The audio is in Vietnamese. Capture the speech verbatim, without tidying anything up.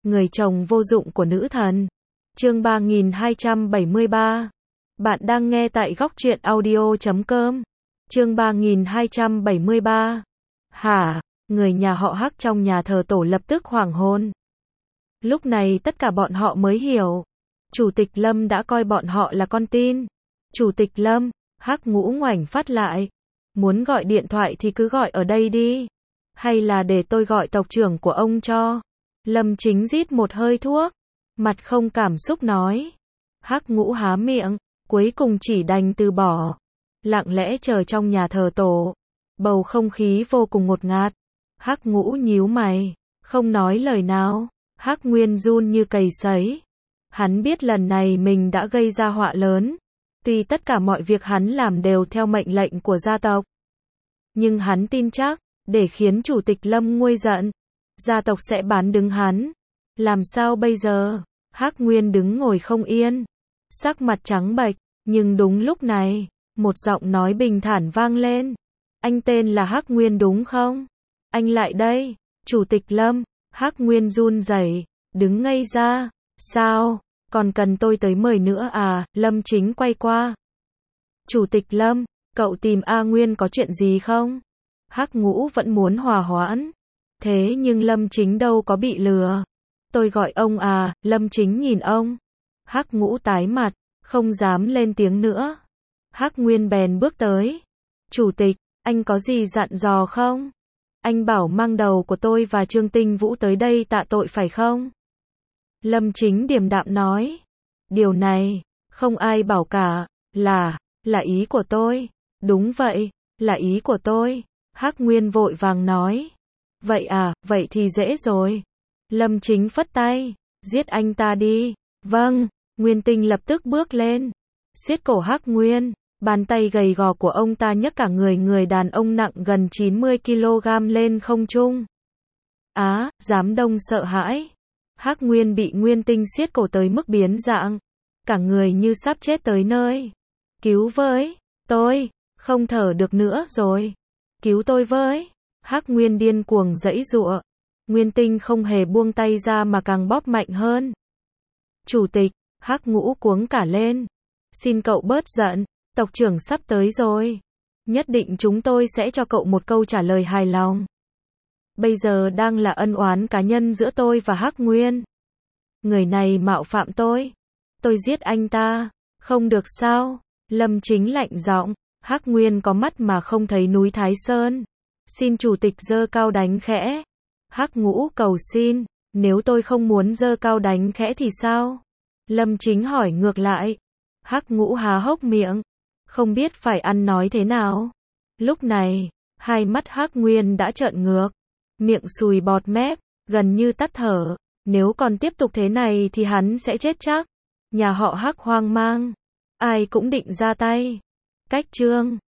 người chồng vô dụng của nữ thần. Chương ba nghìn hai trăm bảy mươi ba. Bạn đang nghe tại góc truyện audio chấm com. Chương ba nghìn hai trăm bảy mươi ba. Hả? Người nhà họ Hắc trong nhà thờ tổ lập tức hoảng hồn. Lúc này tất cả bọn họ mới hiểu. Chủ tịch Lâm đã coi bọn họ là con tin. Chủ tịch Lâm, Hắc Ngũ ngoảnh phát lại. Muốn gọi điện thoại thì cứ gọi ở đây đi. Hay là để tôi gọi tộc trưởng của ông cho. Lâm Chính rít một hơi thuốc. Mặt không cảm xúc nói. Hắc Ngũ há miệng, cuối cùng chỉ đành từ bỏ. Lặng lẽ chờ trong nhà thờ tổ. Bầu không khí vô cùng ngột ngạt. Hắc Ngũ nhíu mày, không nói lời nào. Hắc Nguyên run như cầy sấy. Hắn biết lần này mình đã gây ra họa lớn. Tuy tất cả mọi việc hắn làm đều theo mệnh lệnh của gia tộc. Nhưng hắn tin chắc, để khiến Chủ tịch Lâm nguôi giận, gia tộc sẽ bán đứng hắn. Làm sao bây giờ? Hắc Nguyên đứng ngồi không yên. Sắc mặt trắng bệch, nhưng đúng lúc này, một giọng nói bình thản vang lên. Anh tên là Hắc Nguyên đúng không? Anh lại đây. Chủ tịch Lâm, Hắc Nguyên run rẩy, đứng ngây ra. Sao? Còn cần tôi tới mời nữa à? Lâm Chính quay qua. Chủ tịch Lâm, cậu tìm A Nguyên có chuyện gì không? Hắc Ngũ vẫn muốn hòa hoãn. Thế nhưng Lâm Chính đâu có bị lừa. Tôi gọi ông à? Lâm Chính nhìn ông. Hắc Ngũ tái mặt, không dám lên tiếng nữa. Hắc Nguyên bèn bước tới. Chủ tịch, anh có gì dặn dò không? Anh bảo mang đầu của tôi và Trương Tinh Vũ tới đây tạ tội phải không? Lâm Chính điềm đạm nói. Điều này, không ai bảo cả, là, là ý của tôi. Đúng vậy, là ý của tôi. Hắc Nguyên vội vàng nói. Vậy à, vậy thì dễ rồi. Lâm Chính phất tay. Giết anh ta đi. Vâng, Nguyên Tinh lập tức bước lên. Siết cổ Hắc Nguyên. Bàn tay gầy gò của ông ta nhấc cả người người đàn ông nặng gần chín mươi ki lô gam lên không trung. Á, giám đông sợ hãi. Hắc Nguyên bị Nguyên Tinh siết cổ tới mức biến dạng. Cả người như sắp chết tới nơi. Cứu với, tôi, không thở được nữa rồi. Cứu tôi với. Hắc Nguyên điên cuồng giãy giụa. Nguyên Tinh không hề buông tay ra mà càng bóp mạnh hơn. Chủ tịch, Hắc Ngũ cuống cả lên. Xin cậu bớt giận, tộc trưởng sắp tới rồi. Nhất định chúng tôi sẽ cho cậu một câu trả lời hài lòng. Bây giờ đang là ân oán cá nhân giữa tôi và Hắc Nguyên. Người này mạo phạm tôi. Tôi giết anh ta. Không được sao? Lâm Chính lạnh giọng. Hắc Nguyên có mắt mà không thấy núi Thái Sơn. Xin chủ tịch giơ cao đánh khẽ. Hắc Ngũ cầu xin. Nếu tôi không muốn giơ cao đánh khẽ thì sao? Lâm Chính hỏi ngược lại. Hắc Ngũ há hốc miệng. Không biết phải ăn nói thế nào. Lúc này, hai mắt Hắc Nguyên đã trợn ngược. Miệng sùi bọt mép, gần như tắt thở. Nếu còn tiếp tục thế này thì hắn sẽ chết chắc. Nhà họ Hắc hoang mang. Ai cũng định ra tay. Cách chương